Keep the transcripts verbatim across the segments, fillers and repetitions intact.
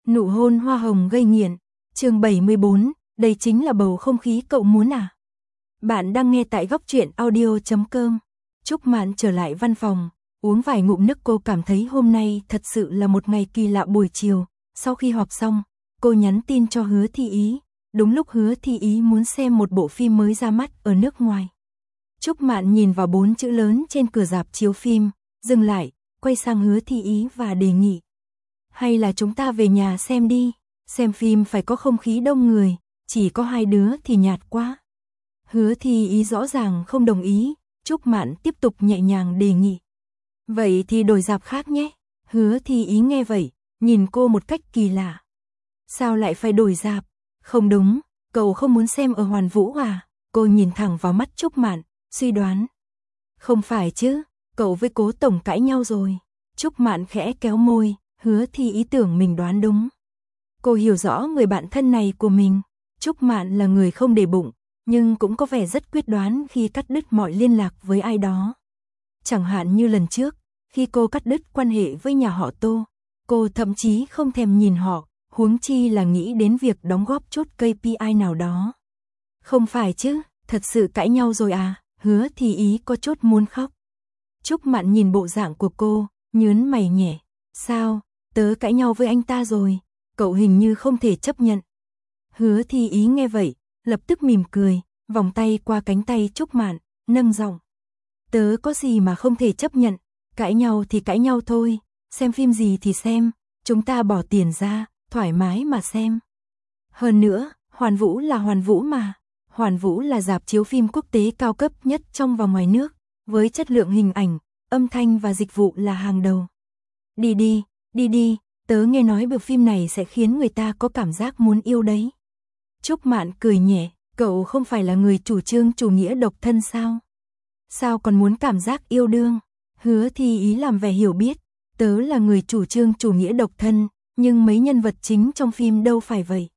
Nụ hôn hoa hồng gây nghiện. Chương bảy mươi bốn, đây chính là bầu không khí cậu muốn à? Bạn đang nghe tại góc truyện audio chấm com. Trúc Mạn trở lại văn phòng, uống vài ngụm nước. Cô cảm thấy hôm nay thật sự là một ngày kỳ lạ. Buổi chiều, sau khi họp xong, cô nhắn tin cho Hứa Thi Ý. Đúng lúc Hứa Thi Ý muốn xem một bộ phim mới ra mắt ở nước ngoài. Trúc Mạn nhìn vào bốn chữ lớn trên cửa rạp chiếu phim, dừng lại, quay sang Hứa Thi Ý và đề nghị. Hay là chúng ta về nhà xem đi, xem phim phải có không khí đông người, chỉ có hai đứa thì nhạt quá. Hứa Thi Ý rõ ràng không đồng ý, Trúc Mạn tiếp tục nhẹ nhàng đề nghị. Vậy thì đổi rạp khác nhé. Hứa Thi Ý nghe vậy, nhìn cô một cách kỳ lạ. Sao lại phải đổi rạp? Không đúng, cậu không muốn xem ở Hoàn Vũ à? Cô nhìn thẳng vào mắt Trúc Mạn, suy đoán. Không phải chứ, cậu với Cố tổng cãi nhau rồi. Trúc Mạn khẽ kéo môi, Hứa Thi Ý tưởng mình đoán đúng. Cô hiểu rõ người bạn thân này của mình. Trúc Mạn là người không để bụng, nhưng cũng có vẻ rất quyết đoán khi cắt đứt mọi liên lạc với ai đó. Chẳng hạn như lần trước, khi cô cắt đứt quan hệ với nhà họ Tô, cô thậm chí không thèm nhìn họ, huống chi là nghĩ đến việc đóng góp chốt ca pê i nào đó. Không phải chứ, thật sự cãi nhau rồi à? Hứa Thi Ý có chốt muốn khóc. Trúc Mạn nhìn bộ dạng của cô, nhớn mày nhẹ. Sao, tớ cãi nhau với anh ta rồi, cậu hình như không thể chấp nhận. Hứa Thi Ý nghe vậy, lập tức mỉm cười, vòng tay qua cánh tay Trúc Mạn, nâng giọng. Tớ có gì mà không thể chấp nhận, cãi nhau thì cãi nhau thôi, xem phim gì thì xem, chúng ta bỏ tiền ra, thoải mái mà xem. Hơn nữa, Hoàn Vũ là Hoàn Vũ mà, Hoàn Vũ là rạp chiếu phim quốc tế cao cấp nhất trong và ngoài nước, với chất lượng hình ảnh, âm thanh và dịch vụ là hàng đầu. Đi đi, đi đi, tớ nghe nói bộ phim này sẽ khiến người ta có cảm giác muốn yêu đấy. Trúc Mạn cười nhẹ, cậu không phải là người chủ trương chủ nghĩa độc thân sao? Sao còn muốn cảm giác yêu đương? Hứa Thi Ý làm vẻ hiểu biết, tớ là người chủ trương chủ nghĩa độc thân, nhưng mấy nhân vật chính trong phim đâu phải vậy.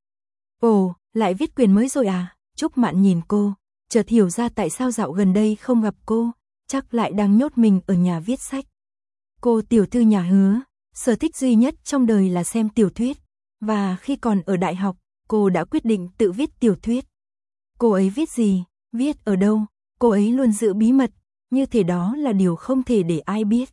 Ồ, lại viết quyền mới rồi à? Trúc Mạn nhìn cô, chợt hiểu ra tại sao dạo gần đây không gặp cô, chắc lại đang nhốt mình ở nhà viết sách. Cô tiểu thư nhà Hứa, sở thích duy nhất trong đời là xem tiểu thuyết, và khi còn ở đại học, cô đã quyết định tự viết tiểu thuyết. Cô ấy viết gì, viết ở đâu, cô ấy luôn giữ bí mật, như thể đó là điều không thể để ai biết.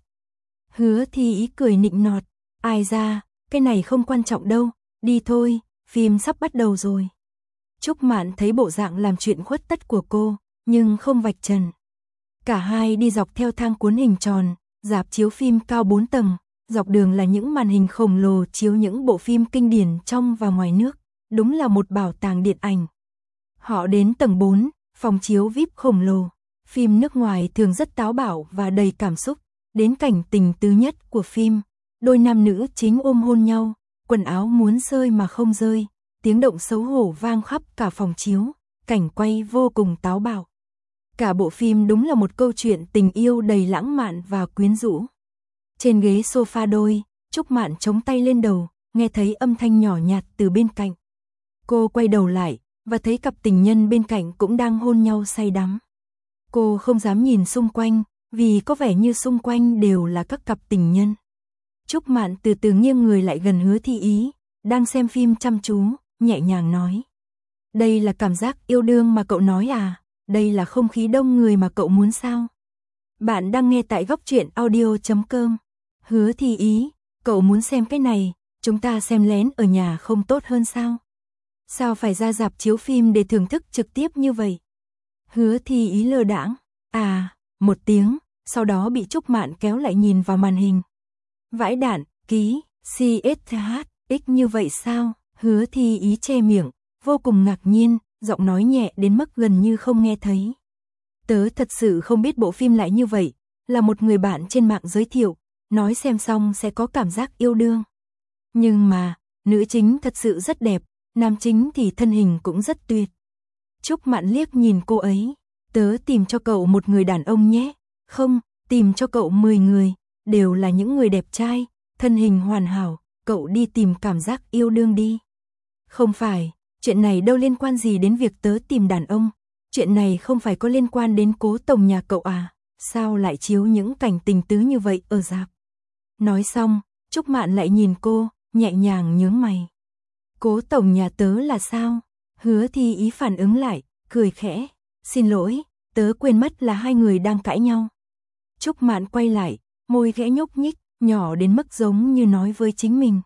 Hứa Thi Ý cười nịnh nọt, ai ra, cái này không quan trọng đâu, đi thôi, phim sắp bắt đầu rồi. Trúc Mạn thấy bộ dạng làm chuyện khuất tất của cô, nhưng không vạch trần. Cả hai đi dọc theo thang cuốn hình tròn, rạp chiếu phim cao bốn tầng, dọc đường là những màn hình khổng lồ chiếu những bộ phim kinh điển trong và ngoài nước, đúng là một bảo tàng điện ảnh. Họ đến tầng bốn, phòng chiếu vi ai pi khổng lồ, phim nước ngoài thường rất táo bạo và đầy cảm xúc, đến cảnh tình tứ nhất của phim, đôi nam nữ chính ôm hôn nhau, quần áo muốn rơi mà không rơi, tiếng động xấu hổ vang khắp cả phòng chiếu, cảnh quay vô cùng táo bạo. Cả bộ phim đúng là một câu chuyện tình yêu đầy lãng mạn và quyến rũ. Trên ghế sofa đôi, Trúc Mạn chống tay lên đầu, nghe thấy âm thanh nhỏ nhạt từ bên cạnh. Cô quay đầu lại, và thấy cặp tình nhân bên cạnh cũng đang hôn nhau say đắm. Cô không dám nhìn xung quanh, vì có vẻ như xung quanh đều là các cặp tình nhân. Trúc Mạn từ từ nghiêng người lại gần Hứa Thi Ý, đang xem phim chăm chú, nhẹ nhàng nói. Đây là cảm giác yêu đương mà cậu nói à? Đây là không khí đông người mà cậu muốn sao? Bạn đang nghe tại góc truyện audio chấm com. Hứa Thi Ý, cậu muốn xem cái này, chúng ta xem lén ở nhà không tốt hơn sao? Sao phải ra rạp chiếu phim để thưởng thức trực tiếp như vậy? Hứa Thi Ý lơ đãng, à, một tiếng, sau đó bị Trúc Mạn kéo lại nhìn vào màn hình. Vãi đạn, ký, xê ét hát ích như vậy sao? Hứa Thi Ý che miệng, vô cùng ngạc nhiên, giọng nói nhẹ đến mức gần như không nghe thấy. Tớ thật sự không biết bộ phim lại như vậy, là một người bạn trên mạng giới thiệu, nói xem xong sẽ có cảm giác yêu đương. Nhưng mà, nữ chính thật sự rất đẹp, nam chính thì thân hình cũng rất tuyệt. Trúc Mạn liếc nhìn cô ấy, tớ tìm cho cậu một người đàn ông nhé, không, tìm cho cậu mười người, đều là những người đẹp trai, thân hình hoàn hảo, cậu đi tìm cảm giác yêu đương đi. Không phải, chuyện này đâu liên quan gì đến việc tớ tìm đàn ông, chuyện này không phải có liên quan đến Cố tổng nhà cậu à, sao lại chiếu những cảnh tình tứ như vậy ở rạp. Nói xong, Trúc Mạn lại nhìn cô, nhẹ nhàng nhướng mày. Cố tổng nhà tớ là sao? Hứa Thi Ý phản ứng lại, cười khẽ. Xin lỗi, tớ quên mất là hai người đang cãi nhau. Trúc Mạn quay lại, môi khẽ nhúc nhích, nhỏ đến mức giống như nói với chính mình.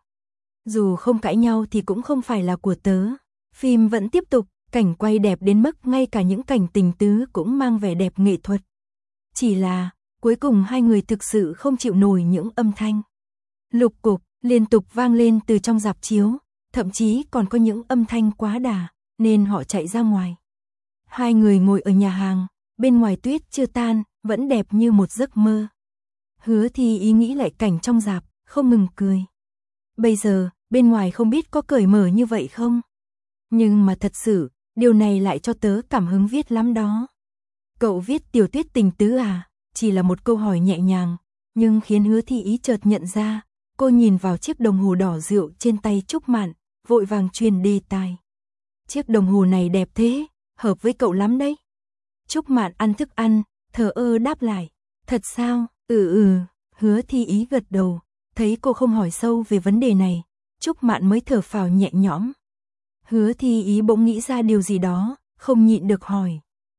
Dù không cãi nhau thì cũng không phải là của tớ. Phim vẫn tiếp tục, cảnh quay đẹp đến mức ngay cả những cảnh tình tứ cũng mang vẻ đẹp nghệ thuật. Chỉ là, cuối cùng hai người thực sự không chịu nổi những âm thanh lục cục liên tục vang lên từ trong rạp chiếu, thậm chí còn có những âm thanh quá đà, nên họ chạy ra ngoài. Hai người ngồi ở nhà hàng, bên ngoài tuyết chưa tan, vẫn đẹp như một giấc mơ. Hứa Thi Ý nghĩ lại cảnh trong rạp, không ngừng cười. Bây giờ, bên ngoài không biết có cởi mở như vậy không? Nhưng mà thật sự, điều này lại cho tớ cảm hứng viết lắm đó. Cậu viết tiểu thuyết tình tứ à? Chỉ là một câu hỏi nhẹ nhàng, nhưng khiến Hứa Thi Ý chợt nhận ra. Cô nhìn vào chiếc đồng hồ đỏ rượu trên tay Trúc Mạn, vội vàng truyền đề tài. Chiếc đồng hồ này đẹp thế, hợp với cậu lắm đấy. Trúc Mạn ăn thức ăn, thờ ơ đáp lại. Thật sao? Ừ ừ, Hứa Thi Ý gật đầu. Thấy cô không hỏi sâu về vấn đề này, Trúc Mạn mới thở phào nhẹ nhõm. Hứa Thi Ý bỗng nghĩ ra điều gì đó, không nhịn được hỏi.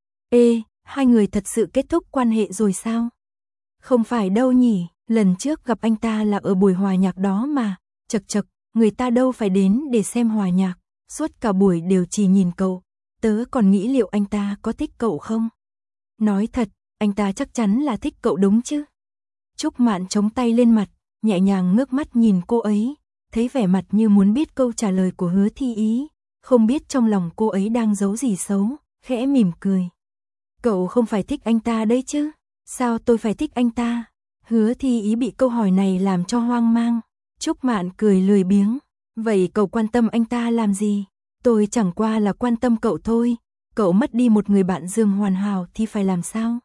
Ê, hai người thật sự kết thúc quan hệ rồi sao? Không phải đâu nhỉ, lần trước gặp anh ta là ở buổi hòa nhạc đó mà. Chật chật, người ta đâu phải đến để xem hòa nhạc, suốt cả buổi đều chỉ nhìn cậu. Tớ còn nghĩ liệu anh ta có thích cậu không? Nói thật, anh ta chắc chắn là thích cậu đúng chứ? Trúc Mạn chống tay lên mặt, nhẹ nhàng ngước mắt nhìn cô ấy, thấy vẻ mặt như muốn biết câu trả lời của Hứa Thi Ý, không biết trong lòng cô ấy đang giấu gì xấu, khẽ mỉm cười. Cậu không phải thích anh ta đấy chứ? Sao tôi phải thích anh ta? Hứa Thi Ý bị câu hỏi này làm cho hoang mang. Trúc Mạn cười lười biếng. Vậy cậu quan tâm anh ta làm gì? Tôi chẳng qua là quan tâm cậu thôi. Cậu mất đi một người bạn dương hoàn hảo thì phải làm sao?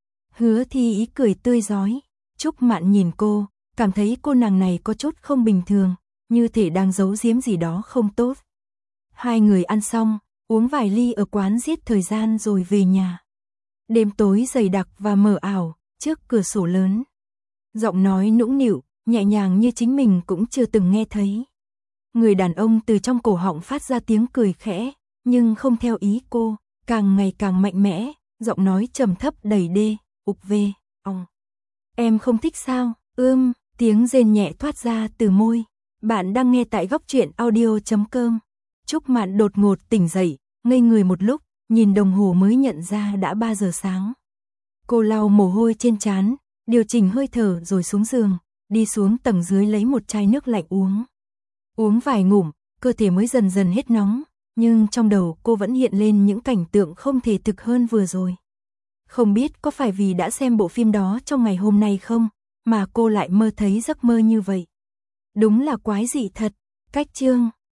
Hứa Thi Ý cười tươi rói. Trúc Mạn nhìn cô, cảm thấy cô nàng này có chút không bình thường, như thể đang giấu giếm gì đó không tốt. Hai người ăn xong, uống vài ly ở quán giết thời gian rồi về nhà. Đêm tối dày đặc và mờ ảo, trước cửa sổ lớn. Giọng nói nũng nịu, nhẹ nhàng như chính mình cũng chưa từng nghe thấy. Người đàn ông từ trong cổ họng phát ra tiếng cười khẽ, nhưng không theo ý cô, càng ngày càng mạnh mẽ, giọng nói trầm thấp đầy đê, ục vê, ong. Em không thích sao? Ưm, tiếng rên nhẹ thoát ra từ môi. Bạn đang nghe tại góc truyện audio chấm com. Trúc Mạn đột ngột tỉnh dậy, ngây người một lúc, nhìn đồng hồ mới nhận ra đã ba giờ sáng. Cô lau mồ hôi trên trán, điều chỉnh hơi thở rồi xuống giường, đi xuống tầng dưới lấy một chai nước lạnh uống. Uống vài ngụm, cơ thể mới dần dần hết nóng, nhưng trong đầu cô vẫn hiện lên những cảnh tượng không thể thực hơn vừa rồi. Không biết có phải vì đã xem bộ phim đó trong ngày hôm nay không, mà cô lại mơ thấy giấc mơ như vậy. Đúng là quái dị thật. Cách chương